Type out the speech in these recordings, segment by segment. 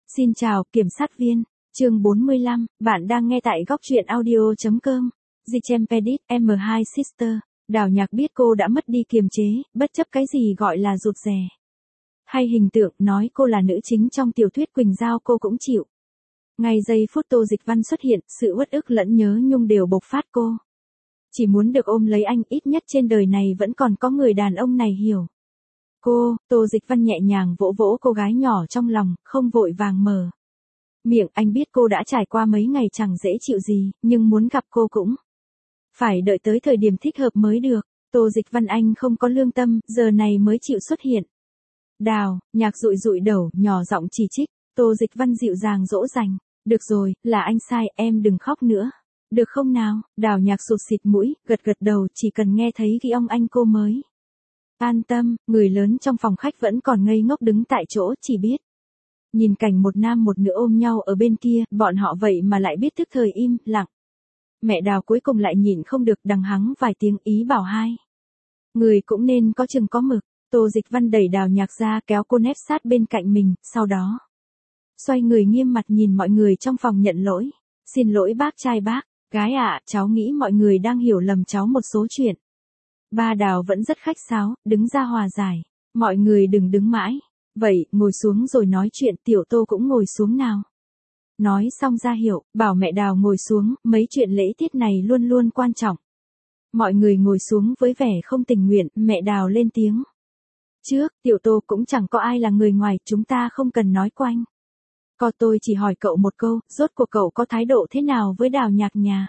Xin chào, kiểm sát viên. Chương 45, bạn đang nghe tại góc truyện audio.com. Gichempedit, M2 Sister. Đào Nhạc biết cô đã mất đi kiềm chế, bất chấp cái gì gọi là rụt rè. Hay hình tượng nói cô là nữ chính trong tiểu thuyết Quỳnh Giao cô cũng chịu. Ngay giây phút Tô Dịch Văn xuất hiện, sự uất ức lẫn nhớ nhung đều bộc phát cô. Chỉ muốn được ôm lấy anh, ít nhất trên đời này vẫn còn có người đàn ông này hiểu. Cô, Tô Dịch Văn nhẹ nhàng vỗ vỗ cô gái nhỏ trong lòng, không vội vàng mở miệng. Anh biết cô đã trải qua mấy ngày chẳng dễ chịu gì, nhưng muốn gặp cô cũng phải đợi tới thời điểm thích hợp mới được. Tô Dịch Văn anh không có lương tâm, giờ này mới chịu xuất hiện. Đào, Nhạc dụi dụi đầu, nhỏ giọng chỉ trích. Tô Dịch Văn dịu dàng dỗ dành. Được rồi, là anh sai, em đừng khóc nữa. Được không nào? Đào Nhạc sụt xịt mũi, gật gật đầu, chỉ cần nghe thấy ghi ông anh cô mới an tâm. Người lớn trong phòng khách vẫn còn ngây ngốc đứng tại chỗ, chỉ biết nhìn cảnh một nam một nữ ôm nhau ở bên kia, bọn họ vậy mà lại biết tức thời im lặng. Mẹ Đào cuối cùng lại nhịn không được đằng hắng vài tiếng, ý bảo hai người cũng nên có chừng có mực. Tô Dịch Văn đẩy Đào Nhạc ra, kéo cô nép sát bên cạnh mình, sau đó xoay người nghiêm mặt nhìn mọi người trong phòng nhận lỗi. Xin lỗi bác trai bác, gái ạ, cháu nghĩ mọi người đang hiểu lầm cháu một số chuyện. Ba Đào vẫn rất khách sáo, đứng ra hòa giải. Mọi người đừng đứng mãi. Vậy, ngồi xuống rồi nói chuyện. Tiểu Tô cũng ngồi xuống nào. Nói xong ra hiệu, bảo mẹ Đào ngồi xuống, mấy chuyện lễ tiết này luôn luôn quan trọng. Mọi người ngồi xuống với vẻ không tình nguyện, mẹ Đào lên tiếng. Trước, Tiểu Tô cũng chẳng có ai là người ngoài, chúng ta không cần nói quanh. Tôi chỉ hỏi cậu một câu, rốt cuộc cậu có thái độ thế nào với Đào Nhạc nhà?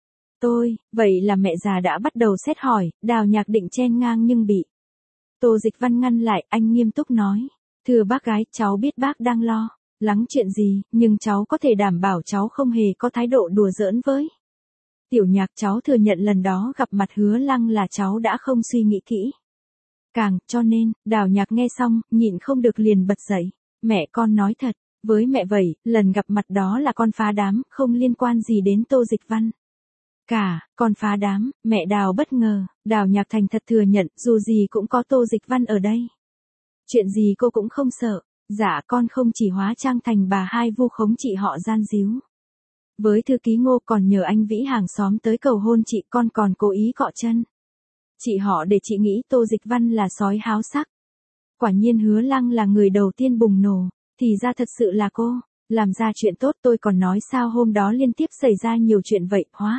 Vậy là mẹ già đã bắt đầu xét hỏi. Đào Nhạc định chen ngang nhưng bị Tô Dịch Văn ngăn lại. Anh nghiêm túc nói. Thưa bác gái, cháu biết bác đang lo lắng chuyện gì, nhưng cháu có thể đảm bảo cháu không hề có thái độ đùa giỡn với Tiểu Nhạc. Cháu thừa nhận lần đó gặp mặt Hứa Lăng là cháu đã không suy nghĩ kỹ cho nên. Đào Nhạc nghe xong, nhịn không được liền bật dậy. Mẹ con nói thật với mẹ vậy, lần gặp mặt đó là con phá đám, không liên quan gì đến Tô Dịch Văn con phá đám. Mẹ Đào bất ngờ. Đào Nhạc thành thật thừa nhận, dù gì cũng có Tô Dịch Văn ở đây, chuyện gì cô cũng không sợ. Dạ, con không chỉ hóa trang thành bà hai vu khống chị họ gian díu với thư ký Ngô, còn nhờ anh Vĩ hàng xóm tới cầu hôn chị. Con còn cố ý cọ chân chị họ để chị nghĩ Tô Dịch Văn là sói háo sắc. Quả nhiên Hứa Lăng là người đầu tiên bùng nổ. Thì ra thật sự là cô làm ra chuyện tốt. Tôi còn nói sao hôm đó liên tiếp xảy ra nhiều chuyện vậy, hóa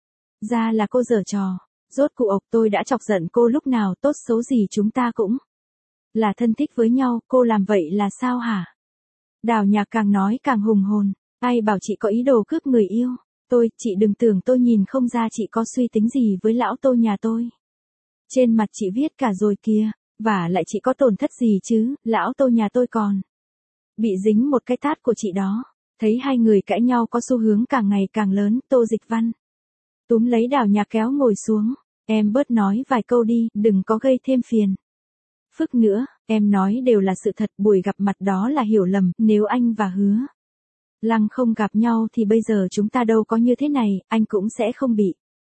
ra là cô giở trò. Rốt cuộc tôi đã chọc giận cô lúc nào? Tốt xấu gì chúng ta cũng là thân thích với nhau, cô làm vậy là sao hả? Đào Nhạc càng nói càng hùng hồn. Ai bảo chị có ý đồ cướp người yêu? Chị đừng tưởng tôi nhìn không ra chị có suy tính gì với lão Tô nhà tôi. Trên mặt chị viết cả rồi kìa. Và lại chị có tổn thất gì chứ? Lão Tô nhà tôi còn bị dính một cái tát của chị đó. Thấy hai người cãi nhau có xu hướng càng ngày càng lớn, Tô Dịch Văn túm lấy Đào Nhạc kéo ngồi xuống. Em bớt nói vài câu đi, đừng có gây thêm phiền phức nữa. Em nói đều là sự thật. Buổi gặp mặt đó là hiểu lầm. Nếu anh và Hứa Lăng không gặp nhau thì bây giờ chúng ta đâu có như thế này. Anh cũng sẽ không bị.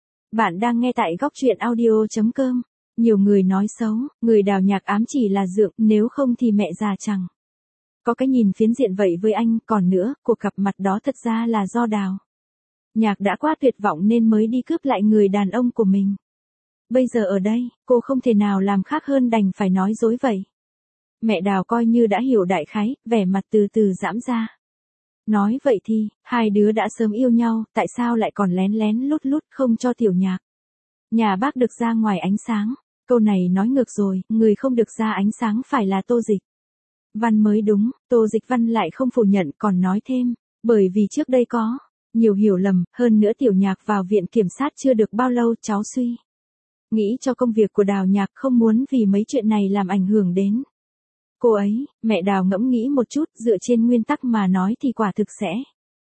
Bạn đang nghe tại góc truyện audio.com. Nhiều người nói xấu, người Đào Nhạc ám chỉ là dượng, nếu không thì mẹ già chẳng có cái nhìn phiến diện vậy với anh. Còn nữa, cuộc gặp mặt đó thật ra là do Đào Nhạc đã quá tuyệt vọng nên mới đi cướp lại người đàn ông của mình. Bây giờ ở đây, cô không thể nào làm khác hơn đành phải nói dối vậy. Mẹ Đào coi như đã hiểu đại khái, vẻ mặt từ từ giãn ra. Nói vậy thì, hai đứa đã sớm yêu nhau, tại sao lại còn lén lén lút lút không cho Tiểu Nhạc nhà bác được ra ngoài ánh sáng? Câu này nói ngược rồi, người không được ra ánh sáng phải là Tô Dịch Văn mới đúng. Tô Dịch Văn lại không phủ nhận, còn nói thêm, bởi vì trước đây có nhiều hiểu lầm, hơn nữa Tiểu Nhạc vào viện kiểm sát chưa được bao lâu, cháu suy nghĩ cho công việc của Đào Nhạc, không muốn vì mấy chuyện này làm ảnh hưởng đến cô ấy. Mẹ Đào ngẫm nghĩ một chút, dựa trên nguyên tắc mà nói thì quả thực sẽ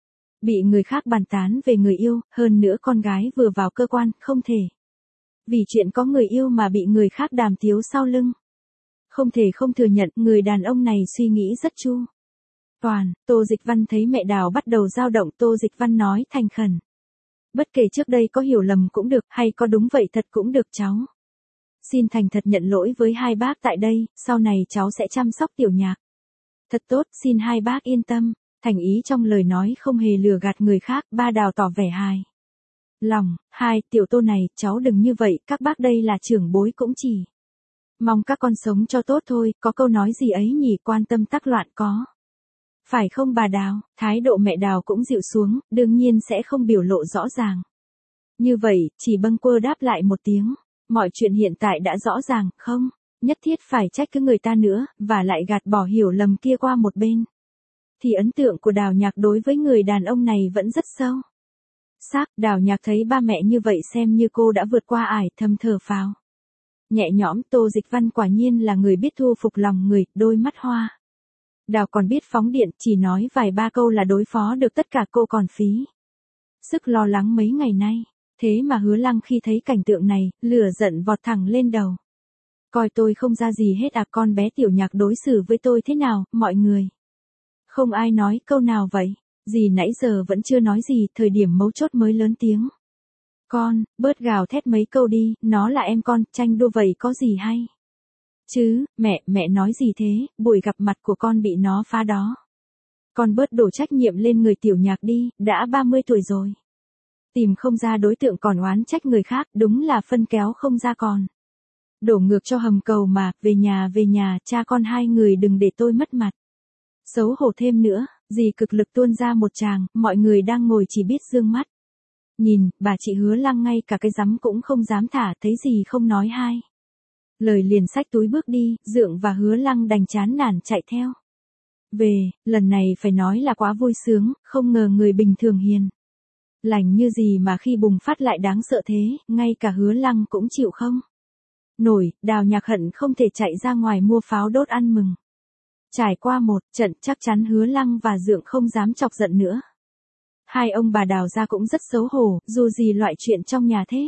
bị người khác bàn tán về người yêu, hơn nữa con gái vừa vào cơ quan, không thể vì chuyện có người yêu mà bị người khác đàm tiếu sau lưng. Không thể không thừa nhận, người đàn ông này suy nghĩ rất chu toàn. Tô Dịch Văn thấy mẹ Đào bắt đầu dao động, Tô Dịch Văn nói thành khẩn. Bất kể trước đây có hiểu lầm cũng được, hay có đúng vậy thật cũng được, cháu xin thành thật nhận lỗi với hai bác tại đây, sau này cháu sẽ chăm sóc Tiểu Nhạc thật tốt, xin hai bác yên tâm. Thành ý trong lời nói không hề lừa gạt người khác, ba Đào tỏ vẻ hài lòng. Hai, Tiểu Tô này, cháu đừng như vậy, các bác đây là trưởng bối cũng chỉ mong các con sống cho tốt thôi, có câu nói gì ấy nhỉ, quan tâm tắc loạn có. Phải không bà Đào? Thái độ mẹ Đào cũng dịu xuống, đương nhiên sẽ không biểu lộ rõ ràng. Như vậy, chỉ bâng quơ đáp lại một tiếng. Mọi chuyện hiện tại đã rõ ràng, không nhất thiết phải trách cứ người ta nữa, và lại gạt bỏ hiểu lầm kia qua một bên. Thì ấn tượng của Đào Nhạc đối với người đàn ông này vẫn rất sâu. Đào Nhạc thấy ba mẹ như vậy xem như cô đã vượt qua ải, thầm thở phào nhẹ nhõm. Tô Dịch Văn quả nhiên là người biết thu phục lòng người, đôi mắt hoa đào còn biết phóng điện, chỉ nói vài ba câu là đối phó được tất cả, cô còn phí sức lo lắng mấy ngày nay. Thế mà Hứa Lăng khi thấy cảnh tượng này, lửa giận vọt thẳng lên đầu. Coi tôi không ra gì hết à, con bé Tiểu Nhạc đối xử với tôi thế nào, mọi người không ai nói câu nào vậy. Dì nãy giờ vẫn chưa nói gì, thời điểm mấu chốt mới lớn tiếng. Con, bớt gào thét mấy câu đi, nó là em con, tranh đua vậy có gì hay. Chứ, mẹ nói gì thế, buổi gặp mặt của con bị nó phá đó. Con bớt đổ trách nhiệm lên người Tiểu Nhạc đi, đã 30 tuổi rồi. Tìm không ra đối tượng còn oán trách người khác, đúng là phân kéo không ra còn. Đổ ngược cho hầm cầu mà, về nhà, cha con hai người đừng để tôi mất mặt. Xấu hổ thêm nữa, dì cực lực tuôn ra một tràng, mọi người đang ngồi chỉ biết dương mắt. Nhìn, bà chị Hứa Lăng ngay cả cái rắm cũng không dám thả, thấy gì không nói hai lời liền xách túi bước đi, Dượng và Hứa Lăng đành chán nản chạy theo. Về, lần này phải nói là quá vui sướng, không ngờ người bình thường hiền lành như gì mà khi bùng phát lại đáng sợ thế, ngay cả Hứa Lăng cũng chịu không nổi. Đào Nhạc hận không thể chạy ra ngoài mua pháo đốt ăn mừng. Trải qua một trận, chắc chắn Hứa Lăng và Dượng không dám chọc giận nữa. Hai ông bà Đào ra cũng rất xấu hổ, dù gì loại chuyện trong nhà thế.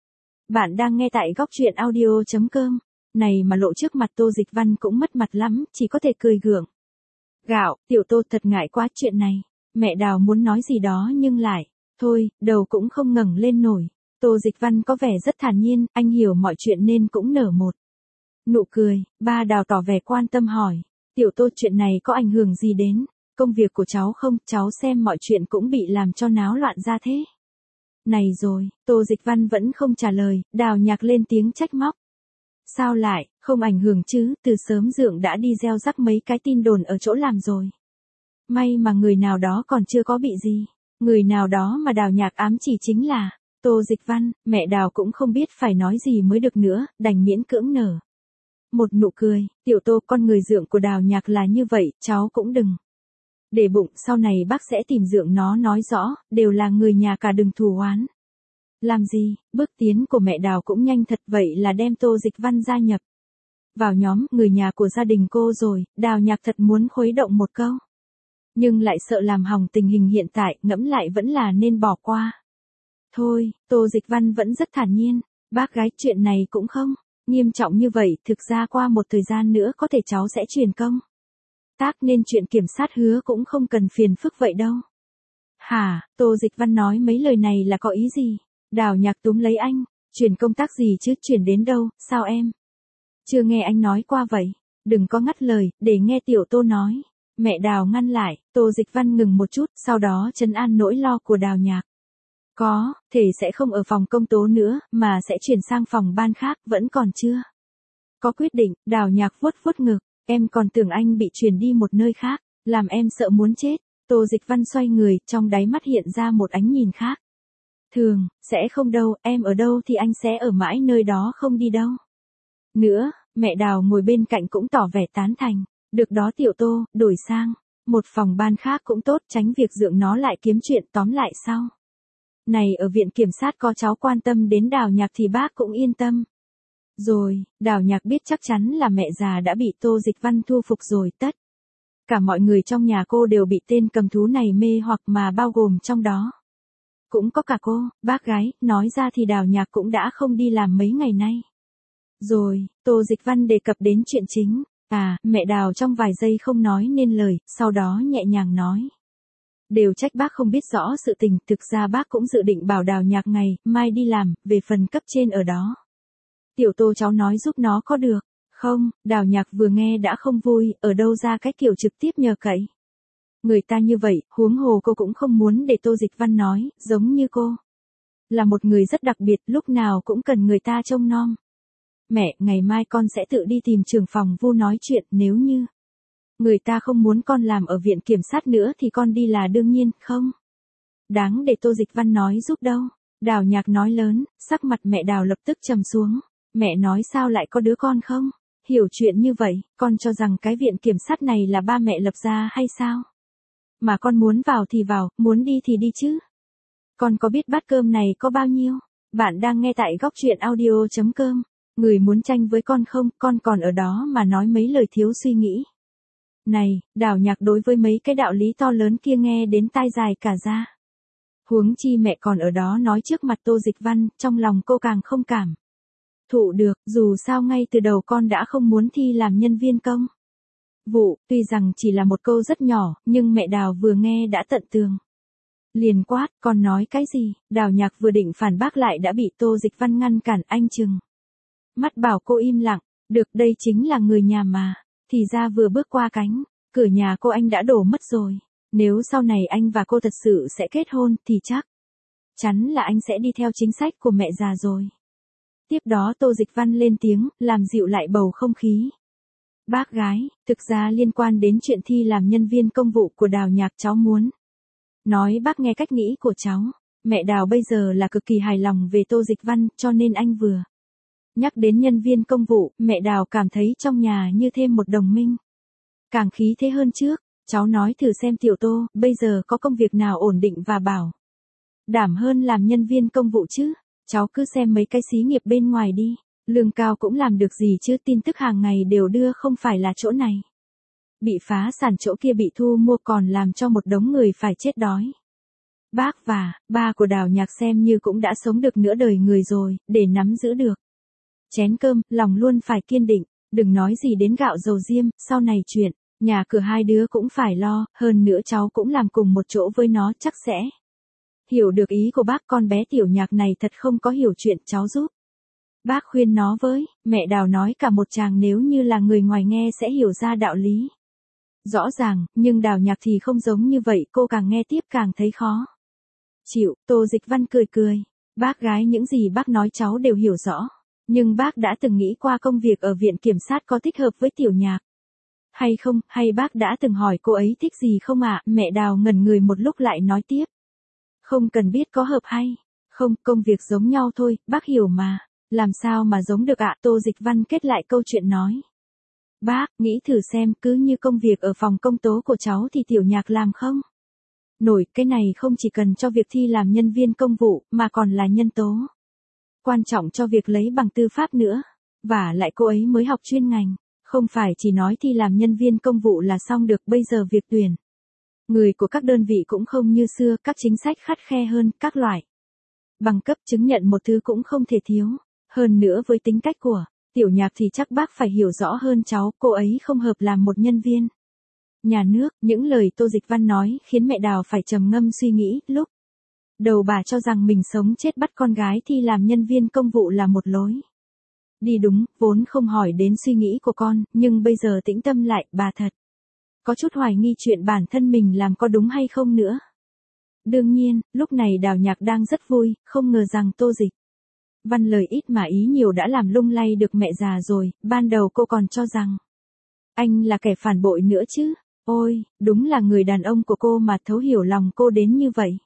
Bạn đang nghe tại góc truyện audio.com. Này mà lộ trước mặt Tô Dịch Văn cũng mất mặt lắm, chỉ có thể cười gượng gạo. Tiểu Tô thật ngại quá chuyện này. Mẹ Đào muốn nói gì đó nhưng lại, thôi, đầu cũng không ngẩng lên nổi. Tô Dịch Văn có vẻ rất thản nhiên, anh hiểu mọi chuyện nên cũng nở một nụ cười. Ba Đào tỏ vẻ quan tâm hỏi, Tiểu Tô chuyện này có ảnh hưởng gì đến công việc của cháu không, cháu xem mọi chuyện cũng bị làm cho náo loạn ra thế. Này rồi, Tô Dịch Văn vẫn không trả lời, Đào Nhạc lên tiếng trách móc. Sao lại, không ảnh hưởng chứ, từ sớm Dượng đã đi gieo rắc mấy cái tin đồn ở chỗ làm rồi. May mà người nào đó còn chưa có bị gì. Người nào đó mà Đào Nhạc ám chỉ chính là Tô Dịch Văn. Mẹ Đào cũng không biết phải nói gì mới được nữa, đành miễn cưỡng nở một nụ cười. Tiểu Tô, con người Dượng của Đào Nhạc là như vậy, cháu cũng đừng để bụng, sau này bác sẽ tìm Dượng nó nói rõ, đều là người nhà cả đừng thù oán. Làm gì, bước tiến của mẹ Đào cũng nhanh thật, vậy là đem Tô Dịch Văn gia nhập vào nhóm người nhà của gia đình cô rồi. Đào Nhạc thật muốn khuấy động một câu, nhưng lại sợ làm hỏng tình hình hiện tại, ngẫm lại vẫn là nên bỏ qua. Thôi, Tô Dịch Văn vẫn rất thản nhiên, bác gái chuyện này cũng không nghiêm trọng như vậy, thực ra qua một thời gian nữa có thể cháu sẽ truyền công tác nên chuyện kiểm sát Hứa cũng không cần phiền phức vậy đâu. Hả, Tô Dịch Văn nói mấy lời này là có ý gì? Đào Nhạc túm lấy anh, chuyển công tác gì chứ, chuyển đến đâu, sao em chưa nghe anh nói qua vậy? Đừng có ngắt lời, để nghe Tiểu Tô nói. Mẹ Đào ngăn lại, Tô Dịch Văn ngừng một chút, sau đó trấn an nỗi lo của Đào Nhạc. Có thể sẽ không ở phòng công tố nữa, mà sẽ chuyển sang phòng ban khác, vẫn còn chưa có quyết định. Đào Nhạc vuốt vuốt ngực, em còn tưởng anh bị chuyển đi một nơi khác, làm em sợ muốn chết. Tô Dịch Văn xoay người, trong đáy mắt hiện ra một ánh nhìn khác thường. Sẽ không đâu, em ở đâu thì anh sẽ ở mãi nơi đó, không đi đâu nữa. Mẹ Đào ngồi bên cạnh cũng tỏ vẻ tán thành. Được đó Tiểu Tô, đổi sang một phòng ban khác cũng tốt, tránh việc Dượng nó lại kiếm chuyện. Tóm lại sau này ở viện kiểm sát có cháu quan tâm đến Đào Nhạc thì bác cũng yên tâm rồi. Đào Nhạc biết chắc chắn là mẹ già đã bị Tô Dịch Văn thu phục rồi, tất cả mọi người trong nhà cô đều bị tên cầm thú này mê hoặc, mà bao gồm trong đó cũng có cả cô. Bác gái, nói ra thì Đào Nhạc cũng đã không đi làm mấy ngày nay rồi. Tô Dịch Văn đề cập đến chuyện chính. Mẹ Đào trong vài giây không nói nên lời, sau đó nhẹ nhàng nói. Đều trách bác không biết rõ sự tình, thực ra bác cũng dự định bảo Đào Nhạc ngày mai đi làm, về phần cấp trên ở đó. Tiểu Tô cháu nói giúp nó có được không? Đào Nhạc vừa nghe đã không vui, ở đâu ra cái kiểu trực tiếp nhờ cậy. Người ta như vậy, huống hồ cô cũng không muốn để Tô Dịch Văn nói, giống như cô. Là một người rất đặc biệt, lúc nào cũng cần người ta trông nom. Mẹ, ngày mai con sẽ tự đi tìm trưởng phòng Vu nói chuyện, nếu như người ta không muốn con làm ở viện kiểm sát nữa thì con đi là đương nhiên, không? Đáng để Tô Dịch Văn nói giúp đâu. Đào Nhạc nói lớn, sắc mặt mẹ Đào lập tức trầm xuống. Mẹ nói sao lại có đứa con không? Hiểu chuyện như vậy, con cho rằng cái viện kiểm sát này là ba mẹ lập ra hay sao? Mà con muốn vào thì vào, muốn đi thì đi chứ. Con có biết bát cơm này có bao nhiêu? Bạn đang nghe tại góc truyện audio.com. Người muốn tranh với con không, con còn ở đó mà nói mấy lời thiếu suy nghĩ. Này, Đào Nhạc đối với mấy cái đạo lý to lớn kia nghe đến tai dài cả ra. Huống chi mẹ còn ở đó nói trước mặt Tô Dịch Văn, trong lòng cô càng không cảm thụ được, dù sao ngay từ đầu con đã không muốn thi làm nhân viên công vụ, tuy rằng chỉ là một câu rất nhỏ, nhưng mẹ Đào vừa nghe đã tận tường. Liền quát, con nói cái gì? Đào Nhạc vừa định phản bác lại đã bị Tô Dịch Văn ngăn cản, anh chừng mắt bảo cô im lặng. Được, đây chính là người nhà mà. Thì ra vừa bước qua cánh cửa nhà cô anh đã đổ mất rồi. Nếu sau này anh và cô thật sự sẽ kết hôn thì chắc chắn là anh sẽ đi theo chính sách của mẹ già rồi. Tiếp đó Tô Dịch Văn lên tiếng, làm dịu lại bầu không khí. Bác gái, thực ra liên quan đến chuyện thi làm nhân viên công vụ của Đào Nhạc cháu muốn nói bác nghe cách nghĩ của cháu. Mẹ Đào bây giờ là cực kỳ hài lòng về Tô Dịch Văn, cho nên anh vừa nhắc đến nhân viên công vụ, mẹ Đào cảm thấy trong nhà như thêm một đồng minh. Càng khí thế hơn trước, cháu nói thử xem tiểu Tô, bây giờ có công việc nào ổn định và bảo đảm hơn làm nhân viên công vụ chứ? Cháu cứ xem mấy cái xí nghiệp bên ngoài đi, lương cao cũng làm được gì chứ, tin tức hàng ngày đều đưa, không phải là chỗ này bị phá sản chỗ kia bị thu mua còn làm cho một đống người phải chết đói. Bác và ba của Đào Nhạc xem như cũng đã sống được nửa đời người rồi, để nắm giữ được chén cơm, lòng luôn phải kiên định, đừng nói gì đến gạo dầu diêm, sau này chuyện nhà cửa hai đứa cũng phải lo, hơn nữa cháu cũng làm cùng một chỗ với nó chắc sẽ hiểu được ý của bác. Con bé Tiểu Nhạc này thật không có hiểu chuyện, cháu giúp bác khuyên nó với. Mẹ Đào nói cả một tràng, nếu như là người ngoài nghe sẽ hiểu ra đạo lý rõ ràng, nhưng Đào Nhạc thì không giống như vậy, cô càng nghe tiếp càng thấy khó chịu. Tô Dịch Văn cười cười, bác gái những gì bác nói cháu đều hiểu rõ, nhưng bác đã từng nghĩ qua công việc ở viện kiểm sát có thích hợp với Tiểu Nhạc hay không, hay bác đã từng hỏi cô ấy thích gì không ạ? Mẹ Đào ngẩn người một lúc lại nói tiếp, không cần biết có hợp hay không, công việc giống nhau thôi, bác hiểu mà. Làm sao mà giống được ạ? Tô Dịch Văn kết lại câu chuyện nói, bác, nghĩ thử xem, cứ như công việc ở phòng công tố của cháu thì Tiểu Nhạc làm không nổi, cái này không chỉ cần cho việc thi làm nhân viên công vụ, mà còn là nhân tố quan trọng cho việc lấy bằng tư pháp nữa. Và lại cô ấy mới học chuyên ngành, không phải chỉ nói thi làm nhân viên công vụ là xong được, bây giờ việc tuyển người của các đơn vị cũng không như xưa, các chính sách khắt khe hơn, các loại bằng cấp chứng nhận một thứ cũng không thể thiếu. Hơn nữa với tính cách của Tiểu Nhạc thì chắc bác phải hiểu rõ hơn cháu, cô ấy không hợp làm một nhân viên nhà nước. Những lời Tô Dịch Văn nói khiến mẹ Đào phải trầm ngâm suy nghĩ, lúc đầu bà cho rằng mình sống chết bắt con gái thi làm nhân viên công vụ là một lối đi đúng, vốn không hỏi đến suy nghĩ của con, nhưng bây giờ tĩnh tâm lại, bà thật có chút hoài nghi chuyện bản thân mình làm có đúng hay không nữa. Đương nhiên, lúc này Đào Nhạc đang rất vui, không ngờ rằng Tô Dịch Văn lời ít mà ý nhiều đã làm lung lay được mẹ già rồi. Ban đầu cô còn cho rằng anh là kẻ phản bội nữa chứ. Ôi, đúng là người đàn ông của cô mà thấu hiểu lòng cô đến như vậy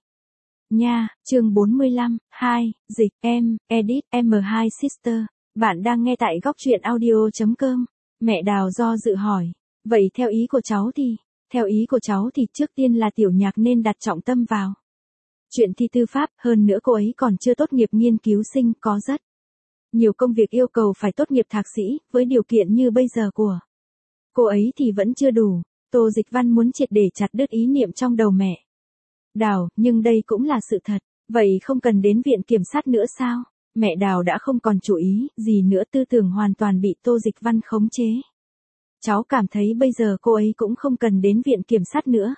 nha. Chương 45, 2, dịch, em, edit, M2 Sister. Bạn đang nghe tại góc truyện audio.com. Mẹ Đào do dự hỏi, vậy theo ý của cháu thì? Theo ý của cháu thì trước tiên là Tiểu Nhạc nên đặt trọng tâm vào chuyện thi tư pháp, hơn nữa cô ấy còn chưa tốt nghiệp nghiên cứu sinh, có rất nhiều công việc yêu cầu phải tốt nghiệp thạc sĩ, với điều kiện như bây giờ của cô ấy thì vẫn chưa đủ. Tô Dịch Văn muốn triệt để chặt đứt ý niệm trong đầu mẹ Đào, nhưng đây cũng là sự thật. Vậy không cần đến viện kiểm sát nữa sao? Mẹ Đào đã không còn chú ý gì nữa, tư tưởng hoàn toàn bị Tô Dịch Văn khống chế. Cháu cảm thấy bây giờ cô ấy cũng không cần đến viện kiểm sát nữa.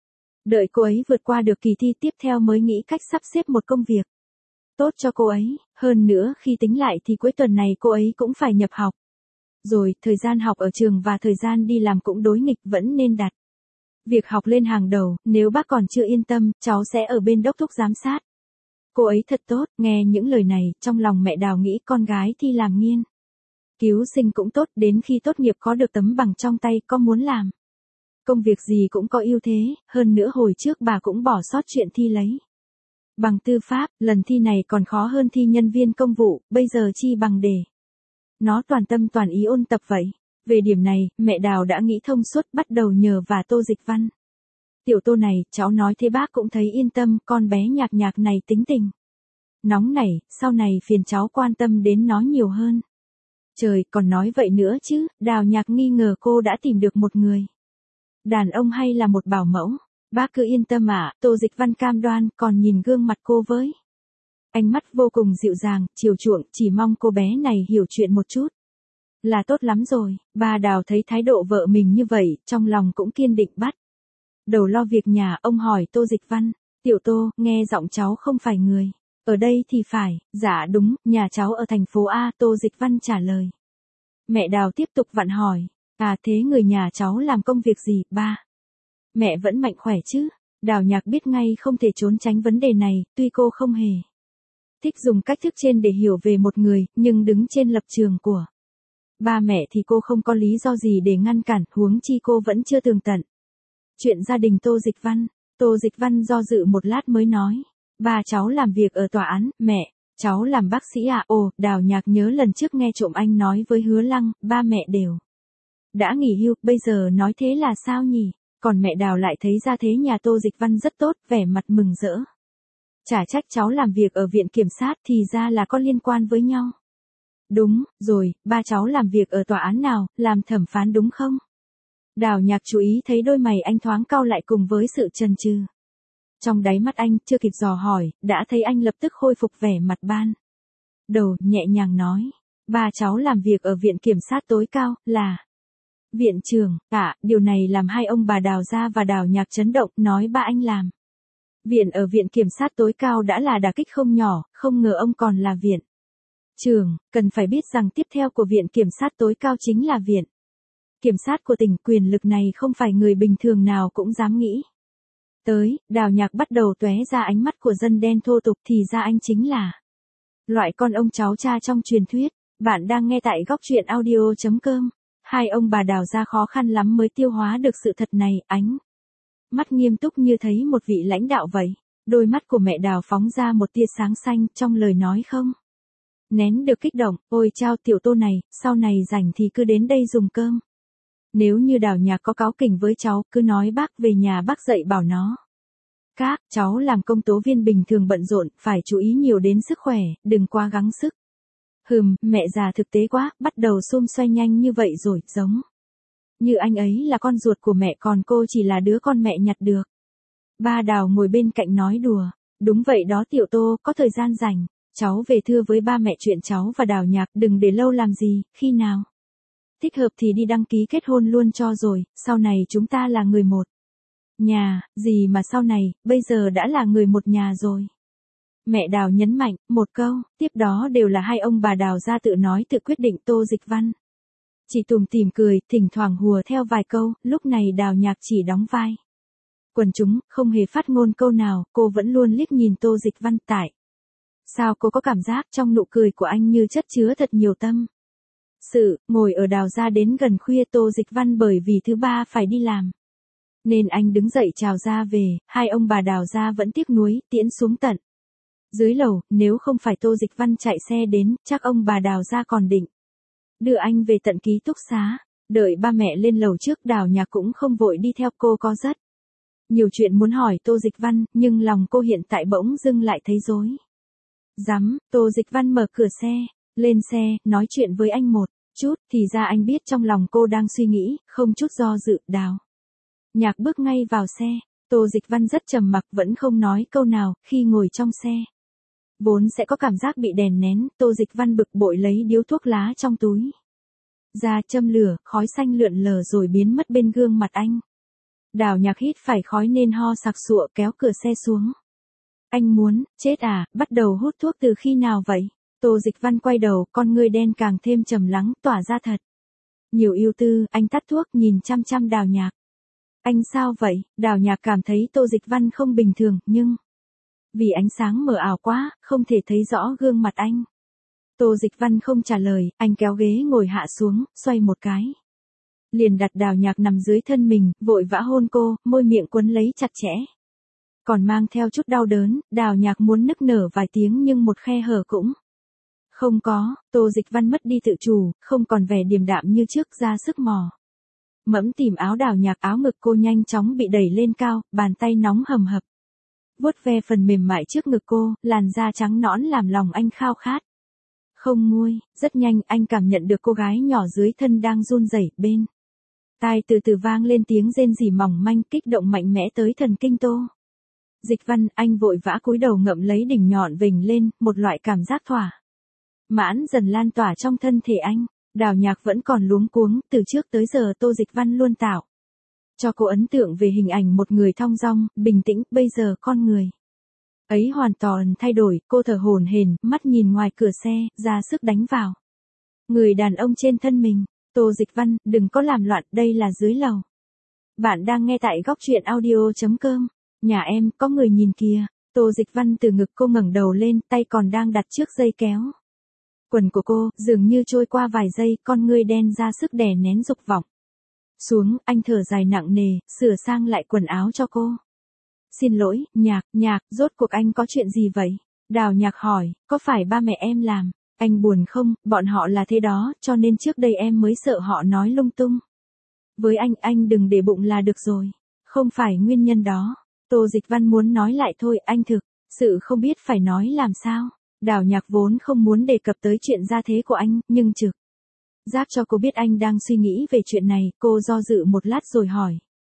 Đợi cô ấy vượt qua được kỳ thi tiếp theo mới nghĩ cách sắp xếp một công việc tốt cho cô ấy. Hơn nữa khi tính lại thì cuối tuần này cô ấy cũng phải nhập học rồi, thời gian học ở trường và thời gian đi làm cũng đối nghịch, vẫn nên đặt Việc học lên hàng đầu, nếu bác còn chưa yên tâm, cháu sẽ ở bên đốc thúc giám sát. Cô ấy thật tốt, nghe những lời này, trong lòng mẹ Đào nghĩ con gái thi làm nghiên cứu sinh cũng tốt, đến khi tốt nghiệp có được tấm bằng trong tay, có muốn làm công việc gì cũng có ưu thế, hơn nữa hồi trước bà cũng bỏ sót chuyện thi lấy bằng tư pháp, lần thi này còn khó hơn thi nhân viên công vụ, bây giờ chi bằng để nó toàn tâm toàn ý ôn tập vậy. Về điểm này, mẹ Đào đã nghĩ thông suốt, bắt đầu nhờ và Tô Dịch Văn. Tiểu Tô này, cháu nói thế bác cũng thấy yên tâm, con bé Nhạc Nhạc này tính tình nóng nảy, sau này phiền cháu quan tâm đến nó nhiều hơn. Trời, còn nói vậy nữa chứ, Đào Nhạc nghi ngờ cô đã tìm được một người đàn ông hay là một bảo mẫu. Bác cứ yên tâm ạ, Tô Dịch Văn cam đoan, còn nhìn gương mặt cô với ánh mắt vô cùng dịu dàng, chiều chuộng, chỉ mong cô bé này hiểu chuyện một chút là tốt lắm rồi. Bà Đào thấy thái độ vợ mình như vậy, trong lòng cũng kiên định bắt đầu lo việc nhà. Ông hỏi Tô Dịch Văn, Tiểu Tô, nghe giọng cháu không phải người ở đây thì phải. Dạ đúng, nhà cháu ở thành phố A, Tô Dịch Văn trả lời. Mẹ Đào tiếp tục vặn hỏi, à thế người nhà cháu làm công việc gì, ba? Mẹ vẫn mạnh khỏe chứ? Đào Nhạc biết ngay không thể trốn tránh vấn đề này, tuy cô không hề thích dùng cách thức trên để hiểu về một người, nhưng đứng trên lập trường của ba mẹ thì cô không có lý do gì để ngăn cản, huống chi cô vẫn chưa tường tận chuyện gia đình Tô Dịch Văn. Tô Dịch Văn do dự một lát mới nói, ba cháu làm việc ở tòa án, mẹ, cháu làm bác sĩ à? Ồ, Đào Nhạc nhớ lần trước nghe trộm anh nói với Hứa Lăng, ba mẹ đều đã nghỉ hưu, bây giờ nói thế là sao nhỉ? Còn mẹ Đào lại thấy ra thế nhà Tô Dịch Văn rất tốt, vẻ mặt mừng rỡ. Chả trách cháu làm việc ở viện kiểm sát thì ra là có liên quan với nhau. Đúng, rồi, ba cháu làm việc ở tòa án nào, làm thẩm phán đúng không? Đào Nhạc chú ý thấy đôi mày anh thoáng cau lại cùng với sự chần chừ trong đáy mắt anh, chưa kịp dò hỏi, đã thấy anh lập tức khôi phục vẻ mặt ban đầu, nhẹ nhàng nói, ba cháu làm việc ở viện kiểm sát tối cao, là viện trưởng. Điều này làm hai ông bà Đào gia và Đào Nhạc chấn động, nói ba anh làm viện ở viện kiểm sát tối cao đã là đả kích không nhỏ, không ngờ ông còn là viện trưởng. Cần phải biết rằng tiếp theo của viện kiểm sát tối cao chính là viện kiểm sát của tỉnh. Quyền lực này không phải người bình thường nào cũng dám nghĩ tới. Đào Nhạc bắt đầu tóe ra ánh mắt của dân đen thô tục, thì ra anh chính là loại con ông cháu cha trong truyền thuyết. Bạn đang nghe tại góc truyện audio.com. Hai ông bà Đào gia khó khăn lắm mới tiêu hóa được sự thật này, ánh mắt nghiêm túc như thấy một vị lãnh đạo vậy. Đôi mắt của mẹ Đào phóng ra một tia sáng xanh, trong lời nói không nén được kích động, ôi chao Tiểu Tô này, sau này rảnh thì cứ đến đây dùng cơm. Nếu như Đào Nhạc có cáu kỉnh với cháu, cứ nói bác về nhà bác dạy bảo nó. Các cháu làm công tố viên bình thường bận rộn, phải chú ý nhiều đến sức khỏe, đừng quá gắng sức. Mẹ già thực tế quá, bắt đầu xôm xoay nhanh như vậy rồi, giống như anh ấy là con ruột của mẹ, còn cô chỉ là đứa con mẹ nhặt được. Ba Đào ngồi bên cạnh nói đùa, đúng vậy đó Tiểu Tô, có thời gian rảnh, cháu về thưa với ba mẹ chuyện cháu và Đào Nhạc, đừng để lâu làm gì, khi nào thích hợp thì đi đăng ký kết hôn luôn cho rồi, sau này chúng ta là người một nhà, gì mà sau này, bây giờ đã là người một nhà rồi. Mẹ Đào nhấn mạnh, một câu, tiếp đó đều là hai ông bà Đào gia tự nói tự quyết định. Tô Dịch Văn chỉ tủm tỉm cười, thỉnh thoảng hùa theo vài câu, lúc này Đào Nhạc chỉ đóng vai quần chúng, không hề phát ngôn câu nào, cô vẫn luôn liếc nhìn Tô Dịch Văn. Tại sao cô có cảm giác trong nụ cười của anh như chất chứa thật nhiều tâm sự. Ngồi ở Đào gia đến gần khuya, Tô Dịch Văn bởi vì thứ ba phải đi làm nên anh đứng dậy chào ra về. Hai ông bà Đào gia vẫn tiếc nuối, tiễn xuống tận dưới lầu. Nếu không phải Tô Dịch Văn chạy xe đến, chắc ông bà Đào gia còn định đưa anh về tận ký túc xá. Đợi ba mẹ lên lầu trước, Đào Nhạc cũng không vội đi theo. Cô có rất nhiều chuyện muốn hỏi Tô Dịch Văn, nhưng lòng cô hiện tại bỗng dưng lại thấy rối rắm. Tô Dịch Văn mở cửa xe, lên xe, nói chuyện với anh một chút, thì ra anh biết trong lòng cô đang suy nghĩ, không chút do dự. Đào Nhạc bước ngay vào xe. Tô Dịch Văn rất trầm mặc, vẫn không nói câu nào. Khi ngồi trong xe, vốn sẽ có cảm giác bị đèn nén, Tô Dịch Văn bực bội lấy điếu thuốc lá trong túi ra châm lửa, khói xanh lượn lờ rồi biến mất bên gương mặt anh. Đào Nhạc hít phải khói nên ho sặc sụa, kéo cửa xe xuống. Anh muốn chết à? Bắt đầu hút thuốc từ khi nào vậy? Tô Dịch Văn quay đầu, con ngươi đen càng thêm trầm lắng, tỏa ra thật nhiều ưu tư. Anh tắt thuốc, nhìn chăm chăm Đào Nhạc. Anh sao vậy? Đào Nhạc cảm thấy Tô Dịch Văn không bình thường, nhưng vì ánh sáng mờ ảo quá, không thể thấy rõ gương mặt anh. Tô Dịch Văn không trả lời, anh kéo ghế ngồi hạ xuống, xoay một cái. Liền đặt Đào Nhạc nằm dưới thân mình, vội vã hôn cô, môi miệng quấn lấy chặt chẽ. Còn mang theo chút đau đớn, Đào Nhạc muốn nức nở vài tiếng nhưng một khe hở cũng không có. Tô Dịch Văn mất đi tự chủ, không còn vẻ điềm đạm như trước, ra sức mò mẫm tìm áo Đào Nhạc, áo ngực cô nhanh chóng bị đẩy lên cao, bàn tay nóng hầm hập vuốt ve phần mềm mại trước ngực cô, làn da trắng nõn làm lòng anh khao khát. Không nguôi, rất nhanh anh cảm nhận được cô gái nhỏ dưới thân đang run rẩy, bên tai từ từ vang lên tiếng rên rỉ mỏng manh, kích động mạnh mẽ tới thần kinh Tô Dịch Văn. Anh vội vã cúi đầu ngậm lấy đỉnh nhọn vểnh lên, một loại cảm giác thỏa mãn dần lan tỏa trong thân thể anh. Đào Nhạc vẫn còn luống cuống, từ trước tới giờ Tô Dịch Văn luôn tạo cho cô ấn tượng về hình ảnh một người thong dong, bình tĩnh, bây giờ con người ấy hoàn toàn thay đổi. Cô thở hổn hển, mắt nhìn ngoài cửa xe, ra sức đánh vào người đàn ông trên thân mình. Tô Dịch Văn, đừng có làm loạn, đây là dưới lầu. Bạn đang nghe tại góc truyện audio.com. Nhà em, có người nhìn kìa. Tô Dịch Văn từ ngực cô ngẩng đầu lên, tay còn đang đặt trước dây kéo quần của cô, dường như trôi qua vài giây, con ngươi đen ra sức đè nén dục vọng xuống. Anh thở dài nặng nề, sửa sang lại quần áo cho cô. Xin lỗi, Nhạc, rốt cuộc anh có chuyện gì vậy? Đào Nhạc hỏi, có phải ba mẹ em làm anh buồn không? Bọn họ là thế đó, cho nên trước đây em mới sợ họ nói lung tung với anh đừng để bụng là được rồi. Không phải nguyên nhân đó. Tô Dịch Văn muốn nói lại thôi, anh thực sự không biết phải nói làm sao. Đào Nhạc vốn không muốn đề cập tới chuyện gia thế của anh, nhưng trực giác cho cô biết anh đang suy nghĩ về chuyện này. Cô do dự một lát rồi hỏi,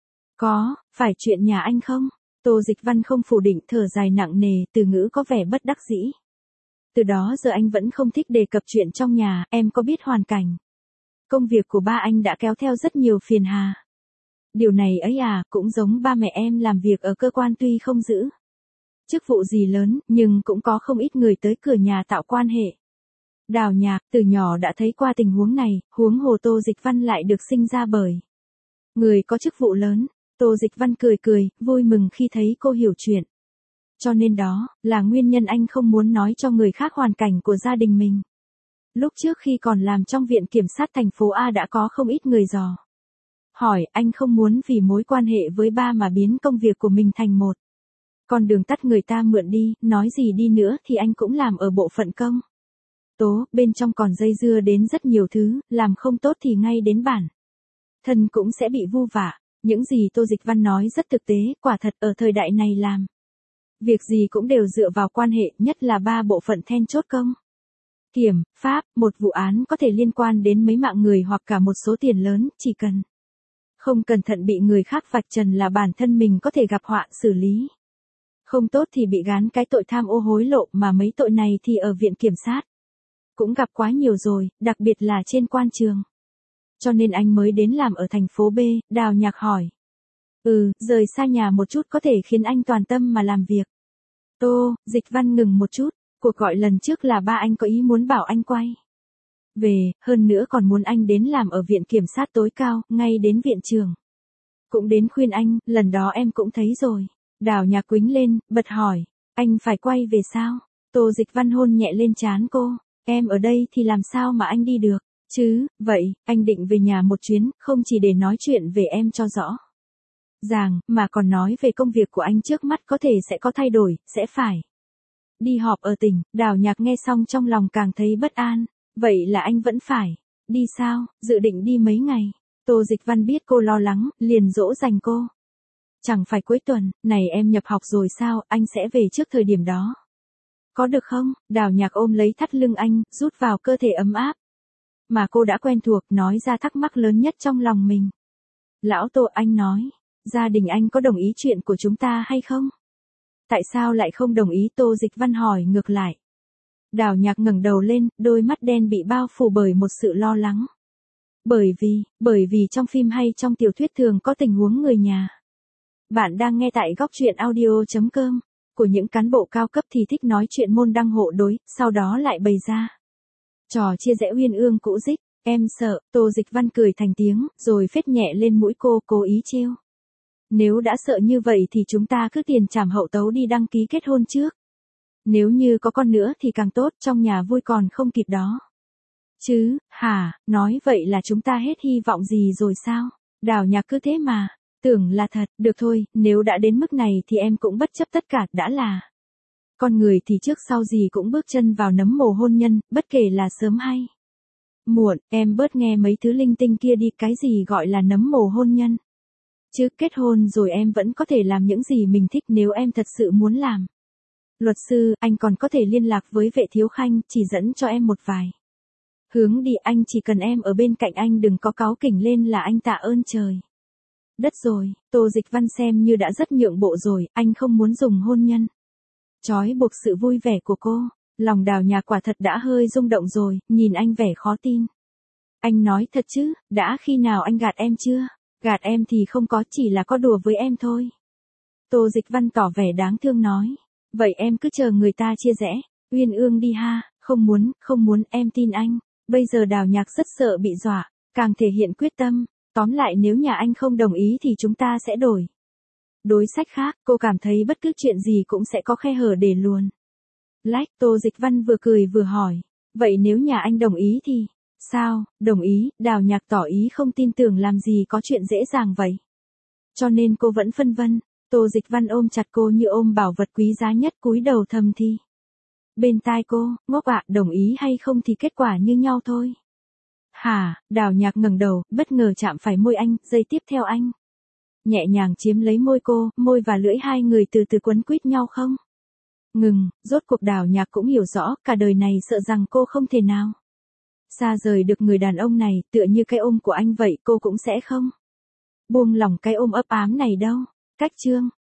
có phải chuyện nhà anh không? Tô Dịch Văn không phủ định, thở dài nặng nề, từ ngữ có vẻ bất đắc dĩ. Từ đó giờ anh vẫn không thích đề cập chuyện trong nhà. Em có biết hoàn cảnh công việc của ba anh đã kéo theo rất nhiều phiền hà. Điều này ấy cũng giống ba mẹ em làm việc ở cơ quan, tuy không giữ chức vụ gì lớn, nhưng cũng có không ít người tới cửa nhà tạo quan hệ. Đào Nhạc từ nhỏ đã thấy qua tình huống này, huống hồ Tô Dịch Văn lại được sinh ra bởi người có chức vụ lớn. Tô Dịch Văn cười, vui mừng khi thấy cô hiểu chuyện. Cho nên đó là nguyên nhân anh không muốn nói cho người khác hoàn cảnh của gia đình mình. Lúc trước khi còn làm trong viện kiểm sát thành phố A đã có không ít người dò hỏi, anh không muốn vì mối quan hệ với ba mà biến công việc của mình thành một con đường tắt người ta mượn đi. Nói gì đi nữa thì anh cũng làm ở bộ phận công tố, bên trong còn dây dưa đến rất nhiều thứ, làm không tốt thì ngay đến bản thân cũng sẽ bị vu vạ. Những gì Tô Dịch Văn nói rất thực tế, quả thật ở thời đại này làm việc gì cũng đều dựa vào quan hệ, nhất là ba bộ phận then chốt công kiểm pháp. Một vụ án có thể liên quan đến mấy mạng người hoặc cả một số tiền lớn, chỉ cần không cẩn thận bị người khác vạch trần là bản thân mình có thể gặp họa. Xử lý không tốt thì bị gán cái tội tham ô hối lộ, mà mấy tội này thì ở viện kiểm sát cũng gặp quá nhiều rồi, đặc biệt là trên quan trường. Cho nên anh mới đến làm ở thành phố B. Đào Nhạc hỏi, rời xa nhà một chút có thể khiến anh toàn tâm mà làm việc. Tô Dịch Văn ngừng một chút, cuộc gọi lần trước là ba anh có ý muốn bảo anh quay về, hơn nữa còn muốn anh đến làm ở viện kiểm sát tối cao, ngay đến viện trưởng cũng đến khuyên anh, lần đó em cũng thấy rồi. Đào Nhạc quĩnh lên, bật hỏi, anh phải quay về sao? Tô Dịch Văn hôn nhẹ lên trán cô, em ở đây thì làm sao mà anh đi được chứ? Vậy, anh định về nhà một chuyến, không chỉ để nói chuyện về em cho rõ ràng, mà còn nói về công việc của anh trước mắt có thể sẽ có thay đổi, sẽ phải đi họp ở tỉnh. Đào Nhạc nghe xong trong lòng càng thấy bất an. Vậy là anh vẫn phải đi sao? Dự định đi mấy ngày? Tô Dịch Văn biết cô lo lắng, liền dỗ dành cô. Chẳng phải cuối tuần này em nhập học rồi sao? Anh sẽ về trước thời điểm đó. Có được không? Đào Nhạc ôm lấy thắt lưng anh, rút vào cơ thể ấm áp mà cô đã quen thuộc, nói ra thắc mắc lớn nhất trong lòng mình. Lão Tô, anh nói, gia đình anh có đồng ý chuyện của chúng ta hay không? Tại sao lại không đồng ý? Tô Dịch Văn hỏi ngược lại. Đào Nhạc ngẩng đầu lên, đôi mắt đen bị bao phủ bởi một sự lo lắng. Bởi vì trong phim hay trong tiểu thuyết thường có tình huống người nhà. Bạn đang nghe tại góc truyện audio.com. Của những cán bộ cao cấp thì thích nói chuyện môn đăng hộ đối, sau đó lại bày ra trò chia rẽ uyên ương cũ dích. Em sợ. Tô Dịch Văn cười thành tiếng, rồi phết nhẹ lên mũi cô, cố ý trêu Nếu đã sợ như vậy thì chúng ta cứ tiền trảm hậu tấu đi đăng ký kết hôn trước. Nếu như có con nữa thì càng tốt, trong nhà vui còn không kịp đó. Chứ, hả, nói vậy là chúng ta hết hy vọng gì rồi sao? Đào Nhạc cứ thế mà, tưởng là thật, được thôi, nếu đã đến mức này thì em cũng bất chấp tất cả, đã là. Con người thì trước sau gì cũng bước chân vào nấm mồ hôn nhân, bất kể là sớm hay muộn, em bớt nghe mấy thứ linh tinh kia đi, cái gì gọi là nấm mồ hôn nhân. Chứ kết hôn rồi em vẫn có thể làm những gì mình thích nếu em thật sự muốn làm. Luật sư, anh còn có thể liên lạc với Vệ Thiếu Khanh, chỉ dẫn cho em một vài hướng đi, anh chỉ cần em ở bên cạnh anh đừng có cáu kỉnh lên là anh tạ ơn trời đất rồi. Tô Dịch Văn xem như đã rất nhượng bộ rồi, anh không muốn dùng hôn nhân trói buộc sự vui vẻ của cô. Lòng Đào Nhạc quả thật đã hơi rung động rồi, nhìn anh vẻ khó tin. Anh nói thật chứ, đã khi nào anh gạt em chưa? Gạt em thì không có, chỉ là có đùa với em thôi. Tô Dịch Văn tỏ vẻ đáng thương nói. Vậy em cứ chờ người ta chia rẽ, uyên ương đi ha, không muốn, em tin anh. Bây giờ Đào Nhạc rất sợ bị dọa, càng thể hiện quyết tâm. Tóm lại nếu nhà anh không đồng ý thì chúng ta sẽ đổi đối sách khác, cô cảm thấy bất cứ chuyện gì cũng sẽ có khe hở để luồn lách. Tô Dịch Văn vừa cười vừa hỏi, vậy nếu nhà anh đồng ý thì, sao, đồng ý? Đào Nhạc tỏ ý không tin tưởng, làm gì có chuyện dễ dàng vậy. Cho nên cô vẫn phân vân. Tô Dịch Văn ôm chặt cô như ôm bảo vật quý giá nhất, cúi đầu thầm thì bên tai cô, ngốc ạ, đồng ý hay không thì kết quả như nhau thôi. Hả? Đào Nhạc ngẩng đầu, bất ngờ chạm phải môi anh, giây tiếp theo anh nhẹ nhàng chiếm lấy môi cô, môi và lưỡi hai người từ từ quấn quýt nhau không ngừng. Rốt cuộc Đào Nhạc cũng hiểu rõ, cả đời này sợ rằng cô không thể nào xa rời được người đàn ông này, tựa như cái ôm của anh vậy, cô cũng sẽ không buông lỏng cái ôm ấp ám này đâu. Cách chương